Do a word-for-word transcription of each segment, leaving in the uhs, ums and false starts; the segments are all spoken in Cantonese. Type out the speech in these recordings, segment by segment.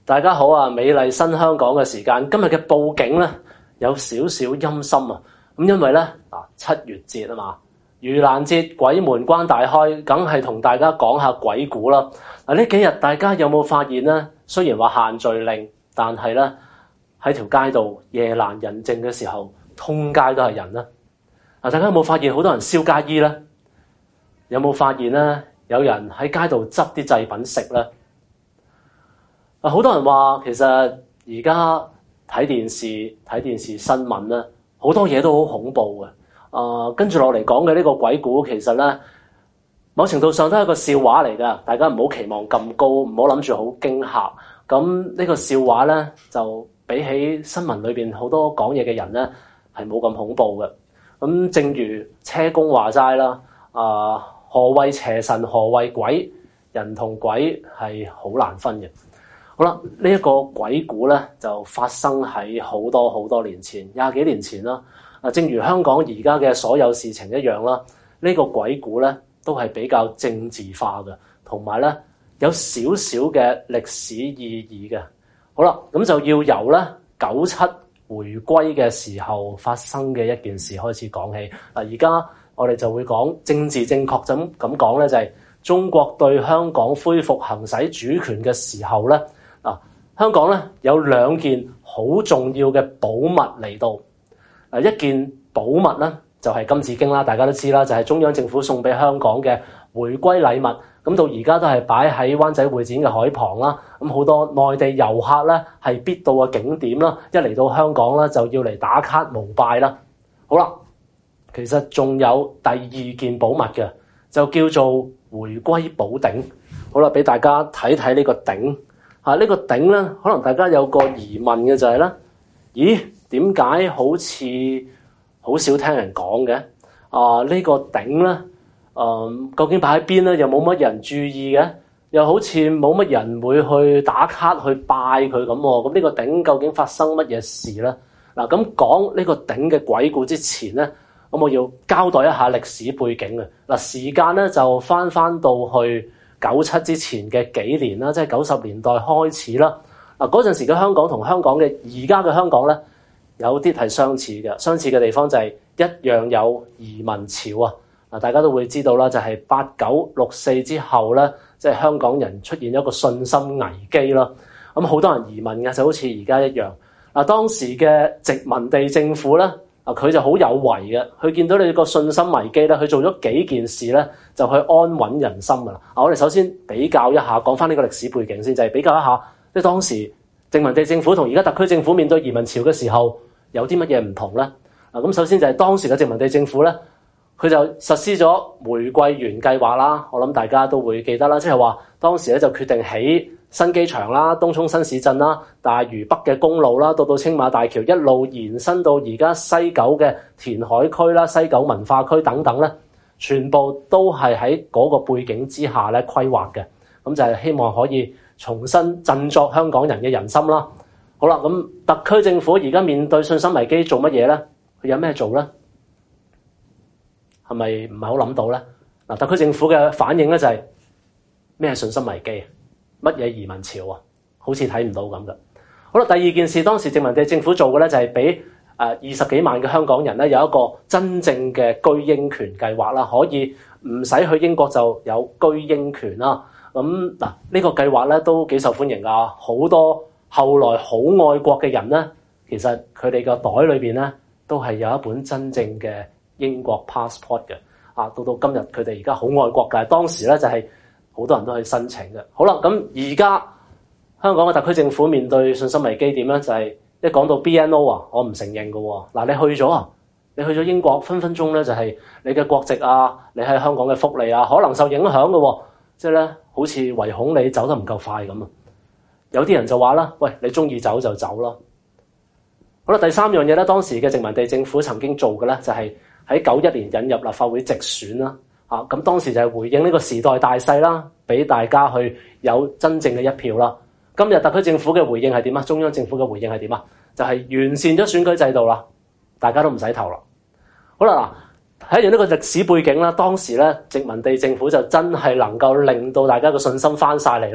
大家好啊！美麗新香港嘅時間，今日嘅報警咧有少少陰森啊！咁因為咧嗱七月節啊嘛，盂蘭節鬼門關大開，梗係同大家講下鬼故啦。嗱呢幾日大家有冇發現咧？雖然話限聚令，但係咧喺條街度夜闌人靜嘅時候，通街都係人啦。嗱，大家有冇發現好多人燒街衣咧？有冇發現咧？有人喺街度執啲祭品食咧？啊！好多人話其實而家睇電視睇電視新聞咧，好多嘢都好恐怖嘅。啊、呃，跟住落嚟講嘅呢個鬼故，其實咧某程度上都係一個笑話嚟㗎。大家唔好期望咁高，唔好諗住好驚嚇。咁呢個笑話咧，就比起新聞裏邊好多講嘢嘅人咧，係冇咁恐怖嘅。咁正如車公話齋啦，啊、呃，何謂邪神，何謂鬼？人同鬼係好難分嘅。好啦，呢、這、一個鬼故咧就發生喺好多好多年前，廿幾年前啦。啊，正如香港而家嘅所有事情一樣啦，呢、這個鬼故咧都係比較政治化嘅，同埋咧有少少嘅歷史意義嘅。好啦，咁就要由咧九七回歸嘅時候發生嘅一件事開始講起。嗱，而家我哋就會講政治正確，咁咁講咧就係、是、中國對香港恢復行使主權嘅時候咧。啊，香港咧有兩件好重要嘅寶物嚟到，誒一件寶物咧就係金紫荊啦，大家都知啦，就係中央政府送俾香港嘅回歸禮物，咁到而家都係擺喺灣仔會展嘅海旁啦，咁好多內地遊客咧係必到嘅景點啦，一嚟到香港咧就要嚟打卡膜拜啦。好啦，其實仲有第二件寶物嘅，就叫做回歸寶頂。好啦，俾大家睇睇呢個頂。啊！呢個頂咧，可能大家有個疑問嘅就係咧，咦？點解好似好少聽人講嘅？啊！呢個頂咧，誒，究竟擺喺邊咧？又冇乜人注意嘅，又好似冇乜人會去打卡去拜佢咁喎。咁呢個頂究竟發生乜嘢事咧？嗱，咁講呢個頂嘅鬼故之前咧，咁我要交代一下歷史背景嘅。嗱，時間咧就翻翻到去九七之前嘅幾年啦，即係九十年代開始啦。嗱，嗰陣時嘅香港同香港嘅而家嘅香港咧，有啲係相似嘅。相似嘅地方就係一樣有移民潮啊！嗱，大家都會知道啦，就係八九六四之後咧，即係香港人出現一個信心危機啦。咁好多人移民嘅，就好似而家一樣。嗱，當時嘅殖民地政府咧，啊佢就好有為嘅，佢見到你個信心危機咧，佢做咗幾件事咧，就去安穩人心噶啦。啊，我哋首先比較一下，講翻呢個歷史背景先，就係比較一下，即係當時殖民地政府同而家特區政府面對移民潮嘅時候，有啲乜嘢唔同咧？啊，咁首先就係當時嘅殖民地政府咧，佢就實施咗玫瑰園計劃啦。我諗大家都會記得啦，即係話當時咧就決定起新機場啦、東涌新市鎮啦、大嶼北嘅公路啦，到到青馬大橋一路延伸到而家西九嘅填海區啦、西九文化區等等咧，全部都係喺嗰個背景之下咧規劃嘅。咁就係希望可以重新振作香港人嘅人心啦。好啦，咁特區政府而家面對信心危機做乜嘢咧？佢有咩做咧？係咪唔係好諗到咧？嗱，特區政府嘅反應咧就係咩信心危機？乜嘢移民潮啊？好似睇唔到咁嘅。好啦，第二件事，當時殖民地政府做嘅咧就係俾誒二十幾萬嘅香港人咧有一個真正嘅居英權計劃啦，可以唔使去英國就有居英權啦。咁嗱，呢個計劃咧都幾受歡迎噶，好多後來好愛國嘅人咧，其實佢哋個袋裏邊咧都係有一本真正嘅英國 passport 嘅。啊，到到今日佢哋而家好愛國嘅，當時咧就係、是。好多人都去申請嘅。好啦，咁而家香港嘅特區政府面對信心危機點咧？就係、是、一講到 B N O 啊，我唔承認嘅喎。嗱，你去咗啊，你去咗英國，分分鐘咧就係你嘅國籍啊，你喺香港嘅福利啊，可能受影響嘅喎。即係咧，好似唯恐你走得唔夠快咁啊。有啲人就話啦，喂，你中意走就走啦。好啦，第三樣嘢咧，當時嘅殖民地政府曾經做嘅咧，就係喺九一年引入立法會直選啦。啊，咁當時就係回應呢個時代大勢啦，俾大家去有真正嘅一票啦。今日特區政府嘅回應係點啊？中央政府嘅回應係點啊？就係、是、完善咗選舉制度啦，大家都唔使投啦。好啦，嗱，睇完呢個歷史背景啦，當時咧殖民地政府就真係能夠令到大家嘅信心翻晒嚟啦。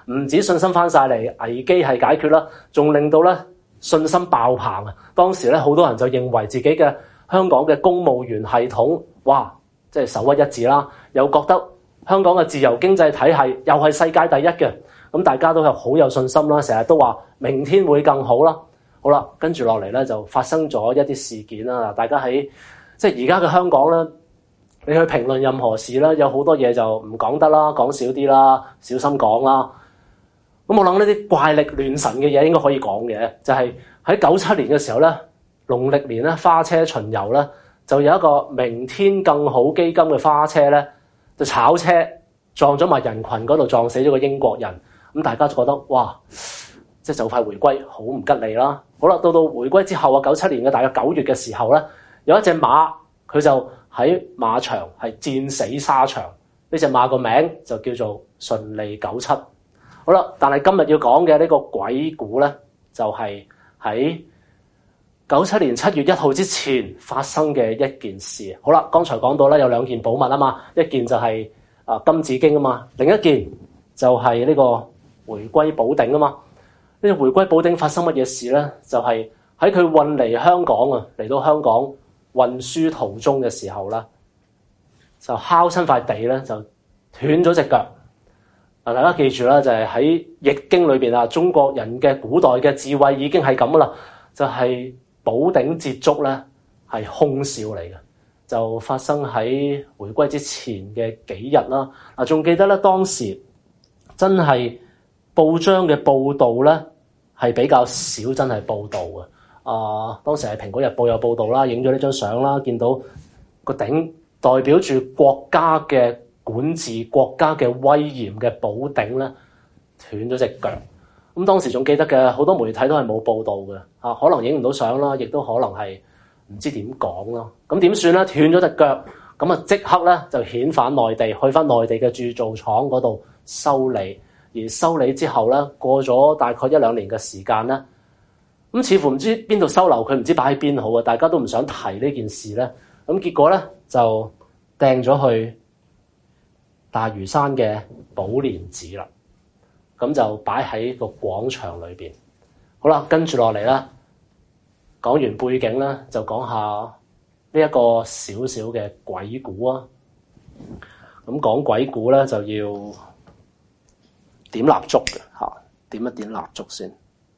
唔止信心翻晒嚟，危機係解決啦，仲令到咧信心爆棚啊！當時咧好多人就認為自己嘅香港嘅公務員系統，哇，即係首屈一指啦，又覺得香港嘅自由經濟體系又係世界第一嘅，咁大家都係好有信心啦，成日都話明天會更好啦。好啦，跟住落嚟咧就發生咗一啲事件啦。大家喺即係而家嘅香港咧，你去評論任何事咧，有好多嘢就唔講得啦，講少啲啦，小心講啦。咁我諗呢啲怪力亂神嘅嘢應該可以講嘅，就係喺九七年嘅時候咧，農曆年咧花車巡遊咧，就有一個明天更好基金嘅花車咧，就炒車撞咗埋人群嗰度，撞死咗個英國人。咁大家就覺得哇，即係就快回歸，好唔吉利啦。好啦，到到回歸之後啊，九七年嘅大約九月嘅時候咧，有一隻馬佢就喺馬場係戰死沙場。呢隻馬個名就叫做順利九七。好啦，但係今日要講嘅呢個鬼故咧，就係喺九七年七月一號之前發生嘅一件事。好啦，剛才講到啦，有兩件寶物啊嘛，一件就係啊金紫荊啊嘛，另一件就係呢個回歸寶鼎啊嘛。呢個回歸寶鼎發生乜嘢事咧？就係喺佢運嚟香港啊，嚟到香港運輸途中嘅時候啦，就敲親塊地咧，就斷咗隻腳。大家記住啦，就係喺《易經》裏邊啊，中國人嘅古代嘅智慧已經係咁啦，就係寶鼎接觸咧係凶兆嚟嘅，就發生喺回歸之前嘅幾日啦。啊，仲記得咧當時真係報章嘅報導咧係比較少，真係報導嘅。啊，當時係《蘋果日報》有報導啦，影咗呢張相啦，見到個鼎代表住國家嘅管治、國家嘅威嚴嘅寶鼎咧，斷咗隻腳。咁當時仲記得嘅好多媒體都係冇報導嘅，啊，可能影唔到相啦，亦都可能係唔知點講咯。咁點算咧？斷咗隻腳，咁啊即刻咧就遣返內地，去翻內地嘅鑄造廠嗰度修理。而修理之後咧，過咗大概一兩年嘅時間咧，咁似乎唔知邊度收留佢，唔知擺喺邊好啊！大家都唔想提呢件事咧。咁結果咧就掟咗去大嶼山嘅寶蓮寺啦，咁就擺喺個廣場裏邊。好啦，跟住落嚟啦，講完背景咧，就講下呢一個少少嘅鬼故啊。咁講鬼故咧就要點蠟燭嘅嚇，點一點蠟燭先。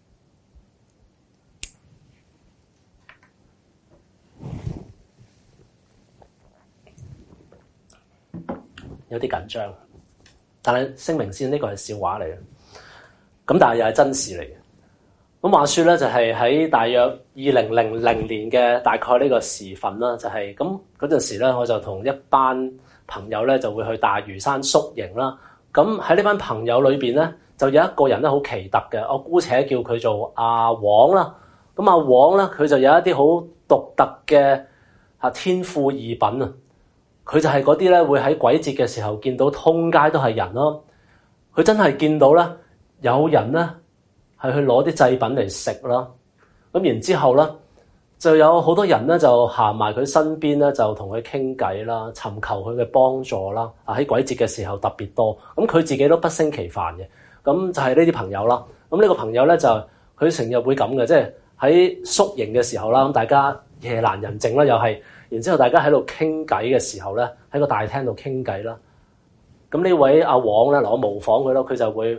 有啲緊張，但係聲明先，呢個係笑話嚟嘅。咁但係又係真事嚟嘅。咁話說咧，就係喺大約二零零零年嘅大概呢個時分啦，就係咁嗰陣時咧，我就同一班朋友咧就會去大嶼山宿營啦。咁喺呢班朋友裏邊咧，就有一個人咧好奇特嘅，我姑且叫佢做阿黃啦。咁阿黃咧，佢就有一啲好獨特嘅啊天賦異稟啊！佢就係嗰啲咧會喺鬼節嘅時候見到通街都係人咯。佢真係見到咧有人咧係去攞啲祭品嚟食啦。咁然之後咧就有好多人咧就行埋佢身邊咧，就同佢傾偈啦，尋求佢嘅幫助啦。啊，喺鬼節嘅時候特別多。咁佢自己都不勝其煩嘅。咁就係呢啲朋友啦。咁呢個朋友咧就佢成日會咁嘅，即係喺宿營嘅時候啦。咁大家夜闌人靜啦，又係。然之後，大家喺度傾偈嘅時候咧，喺個大廳度傾偈啦。咁呢位阿黃咧，嗱我模仿佢咯，佢就會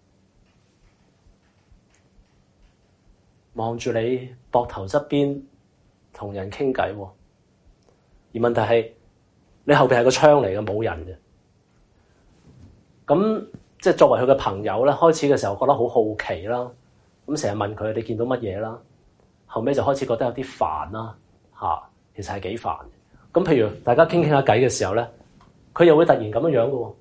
望住你膊頭側邊同人傾偈喎。而問題係你後邊係個窗嚟嘅，冇人嘅。咁即係作為佢嘅朋友咧，開始嘅時候覺得好好奇啦。咁成日問佢你見到乜嘢啦？後尾就開始覺得有啲煩啦，嚇。其實係幾煩。咁譬如大家傾傾下偈嘅時候咧，佢又會突然咁樣樣嘅喎，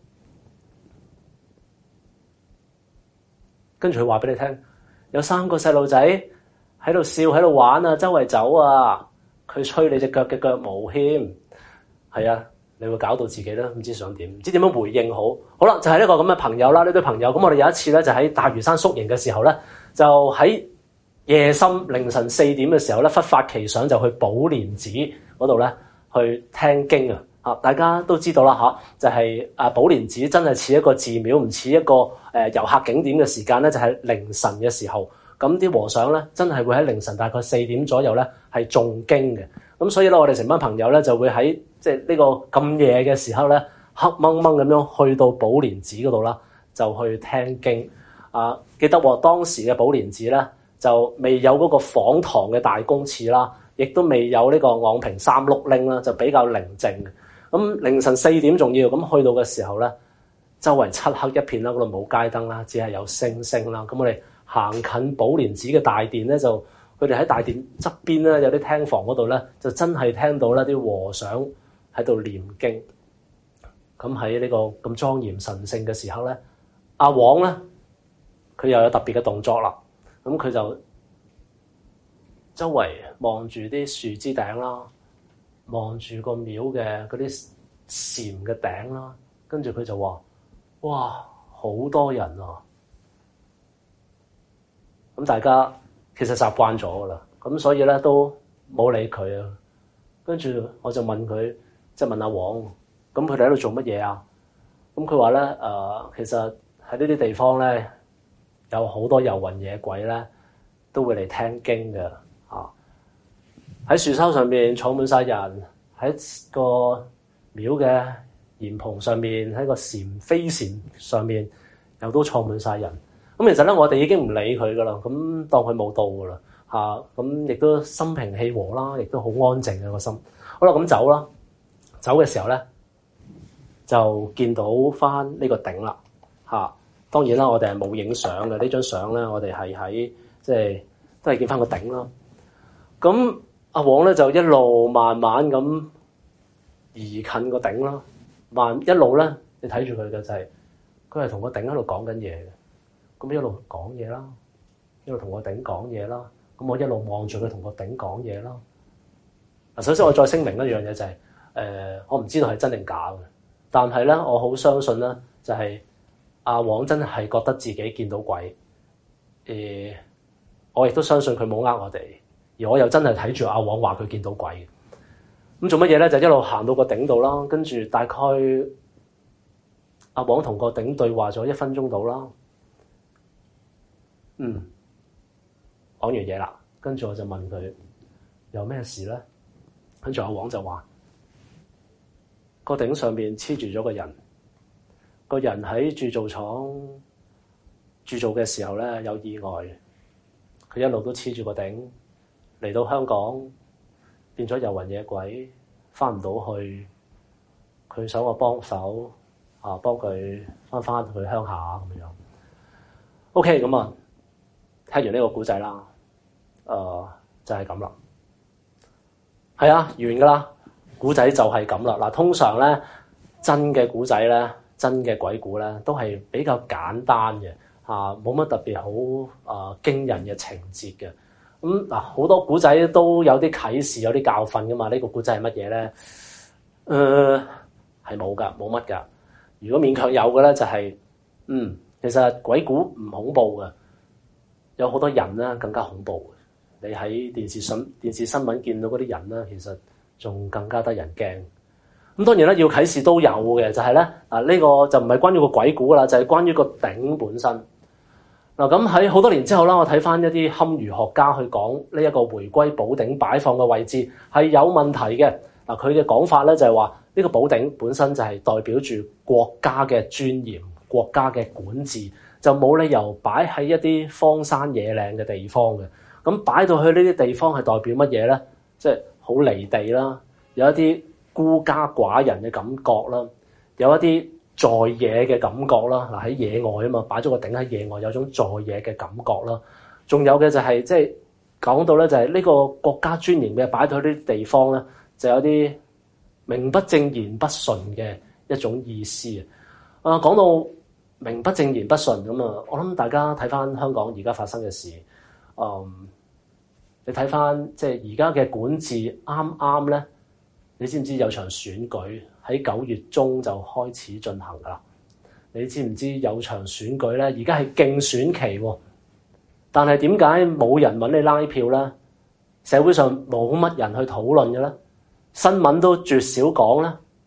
跟住佢話俾你聽，有三個細路仔喺度笑喺度玩啊，周圍走啊，佢吹你隻腳嘅腳毛添。係啊，你會搞到自己咧唔知想點，唔知點樣回應好。好啦，就係、是、一個咁嘅朋友啦，呢對朋友。咁我哋有一次咧，就喺大嶼山宿營嘅時候咧，就喺夜深凌晨四點嘅時候咧，忽發奇想就去寶蓮寺嗰度咧去聽經啊！ 啊，大家都知道啦嚇，就係啊寶蓮寺真係似一個寺廟，唔似一個誒遊客景點嘅時間咧，就係凌晨嘅時候。咁啲和尚咧，真係會喺凌晨大概四點左右咧，係誦經嘅。咁所以咧，我哋成班朋友咧就會喺即係呢個咁夜嘅時候咧，黑掹掹咁樣去到寶蓮寺嗰度啦，就去聽經。啊，記得喎，當時嘅寶蓮寺咧就未有嗰個仿堂嘅大公廁啦，亦都未有呢個昂坪三碌鈴啦，就比較寧靜嘅。咁凌晨四點仲要，咁去到嘅時候咧，周圍漆黑一片啦，嗰度冇街燈啦，只係有星星啦。咁我哋行近寶蓮寺嘅大殿咧，就佢哋喺大殿側邊咧，有啲廳房嗰度咧，就真係聽到咧啲和尚喺度念經。咁喺呢個咁莊嚴神聖嘅時候咧，阿黃咧佢又有特別嘅動作啦。咁佢就周圍望住啲樹枝頂啦，望住個廟嘅嗰啲禪嘅頂啦，跟住佢就話：哇，好多人啊！咁大家其實習慣咗噶啦，咁所以咧都冇理佢啊。跟住我就問佢，即係問阿黃，咁佢哋喺度做乜嘢啊？咁佢話咧，誒、呃，其實喺呢啲地方咧，有好多遊魂野鬼咧，都會嚟聽經嘅。啊，喺樹梢上面坐滿晒人，喺個廟嘅檐篷上面，喺個禪飛禪上面，又都坐滿晒人。咁其實咧，我哋已經唔理佢噶啦，咁當佢冇到噶啦，嚇，咁亦都心平氣和啦，亦都好安靜嘅個心。好啦，咁走啦，走嘅時候咧，就見到翻呢個頂啦，嚇。當然啦，我哋係冇影相嘅，呢張相咧，我哋係喺即係都係見翻個頂啦。咁阿黃咧就一路慢慢咁移近個頂啦，慢一路咧，你睇住佢嘅就係佢係同個頂喺度講緊嘢嘅。咁一路講嘢啦，一路同個頂講嘢啦。咁我一路望住佢同個頂講嘢啦。嗱，首先我再聲明一樣嘢就係、是，誒、呃，我唔知道係真定假嘅，但係咧，我好相信咧，就係、是、阿黃真係覺得自己見到鬼。誒、呃，我亦都相信佢冇呃我哋，而我又真係睇住阿黃話佢見到鬼。咁做乜嘢咧？就一路行到個頂度啦，跟住大概阿黃同個頂對話咗一分鐘到啦。嗯，講完嘢啦，跟住我就問佢有咩事咧？跟住阿黃就話個頂上面黐住咗個人，個人喺鑄造廠鑄造嘅時候咧有意外，佢一路都黐住個頂，嚟到香港變咗遊魂野鬼，翻唔到去，佢想我幫手啊，幫佢翻翻去鄉下咁樣。OK，咁啊。聽完呢個故仔啦，誒、呃、就係咁啦，係啊，完噶啦，故仔就係咁啦。嗱，通常咧真嘅故仔咧，真嘅鬼故咧，都係比較簡單嘅嚇，冇、啊、乜特別好誒、呃、驚人嘅情節嘅。咁嗱，好多故仔都有啲啟示，有啲教訓噶嘛。呢、這個故仔係乜嘢咧？誒係冇噶，冇乜噶。如果勉強有嘅咧，就係、是、嗯，其實鬼故唔恐怖嘅。有好多人咧更加恐怖，你喺電視新電視新聞見到嗰啲人咧，其實仲更加得人驚。咁當然啦，要啟示都有嘅，就係咧啊呢個就唔係關於個鬼故啦，就係關於個頂本身。嗱，咁喺好多年之後啦，我睇翻一啲堪輿學家去講呢一個回歸寶頂擺放嘅位置係有問題嘅。嗱，佢嘅講法咧就係話呢個寶頂本身就係代表住國家嘅尊嚴、國家嘅管治。就冇理由擺喺一啲荒山野嶺嘅地方嘅，咁擺到去呢啲地方係代表乜嘢咧？即係好離地啦，有一啲孤家寡人嘅感覺啦，有一啲在野嘅感覺啦。嗱，喺野外啊嘛，擺咗個頂喺野外，有種在野嘅感覺啦。仲有嘅就係即係講到咧，就係呢個國家尊嚴嘅擺到去呢啲地方咧，就有啲名不正言不順嘅一種意思啊。啊，講到名不正言不順咁啊！我諗大家睇翻香港而家發生嘅事，嗯，你睇翻即係而家嘅管治啱啱咧，你知唔知有場選舉喺九月中就開始進行噶啦？你知唔知有場選舉咧？而家係競選期喎，但係點解冇人揾你拉票咧？社會上冇乜人去討論嘅咧？新聞都絕少講咧。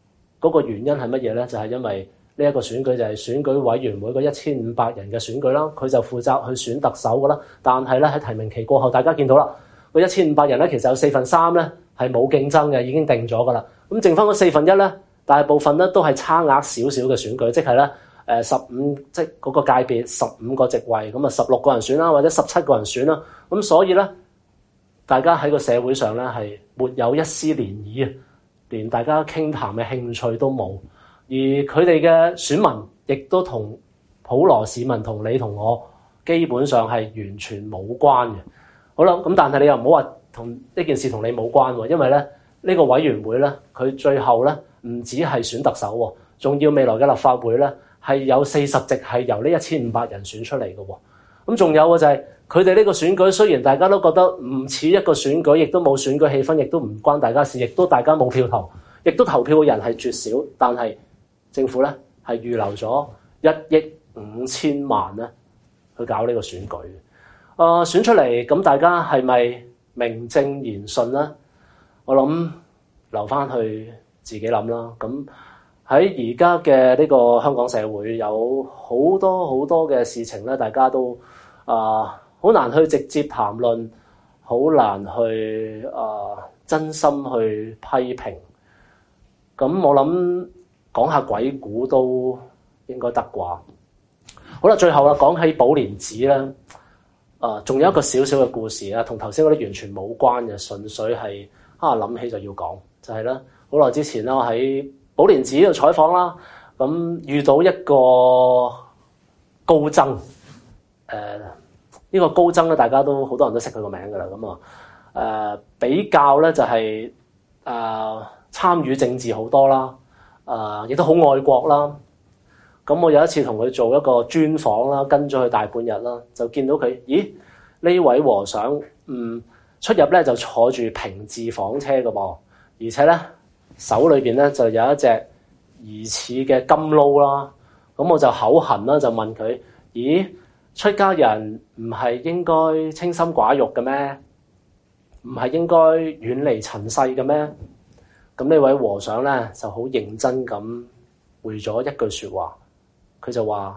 嗰個原因係乜嘢咧？就係因為呢一個選舉就係選舉委員會嗰一千五百人嘅選舉啦，佢就負責去選特首噶啦。但係咧喺提名期過後，大家見到啦，個一千五百人咧其實有四分三咧係冇競爭嘅，已經定咗噶啦。咁剩翻嗰四分一咧，大部分咧都係差額少少嘅選舉，即係咧誒十五即係嗰個界別十五個席位，咁啊十六個人選啦，或者十七個人選啦。咁所以咧，大家喺個社會上咧係沒有一絲漣漪啊，連大家傾談嘅興趣都冇。而佢哋嘅選民亦都同普羅市民同你同我基本上係完全冇關嘅。好啦，咁但係你又唔好話同呢件事同你冇關喎，因為咧呢個委員會咧佢最後咧唔止係選特首喎，仲要未來嘅立法會咧係有四十席係由呢一千五百人選出嚟嘅喎。咁仲有嘅就係佢哋呢個選舉，雖然大家都覺得唔似一個選舉，亦都冇選舉氣氛，亦都唔關大家事，亦都大家冇票投，亦都投票嘅人係絕少，但係政府咧係預留咗一億五千萬咧去搞呢個選舉。誒、呃、選出嚟咁，大家係咪名正言順咧？我諗留翻去自己諗啦。咁喺而家嘅呢個香港社會，有好多好多嘅事情咧，大家都啊好、呃、難去直接談論，好難去啊、呃、真心去批評。咁我諗講下鬼故都應該得啩。好啦，最後啦，講起寶蓮寺咧，啊、呃，仲有一個少少嘅故事啊，同頭先嗰啲完全冇關嘅，純粹係啊諗起就要講，就係咧好耐之前啦，我喺寶蓮寺度採訪啦，咁遇到一個高僧，誒、呃、呢、這個高僧咧，大家都好多人都識佢個名噶啦，咁啊誒比較咧就係、是、誒、呃、參與政治好多啦。啊！亦、呃、都好愛國啦。咁我有一次同佢做一個專訪啦，跟咗佢大半日啦，就見到佢，咦？呢位和尚，嗯，出入咧就坐住平治房車嘅噃，而且咧手裏邊咧就有一隻疑似嘅金撈啦。咁我就口痕啦，就問佢：咦？出家人唔係應該清心寡欲嘅咩？唔係應該遠離塵世嘅咩？咁呢位和尚咧就好認真咁回咗一句説話，佢就話：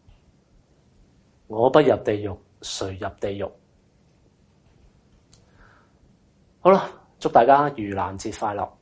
我不入地獄，誰入地獄？好啦，祝大家盂蘭節快樂！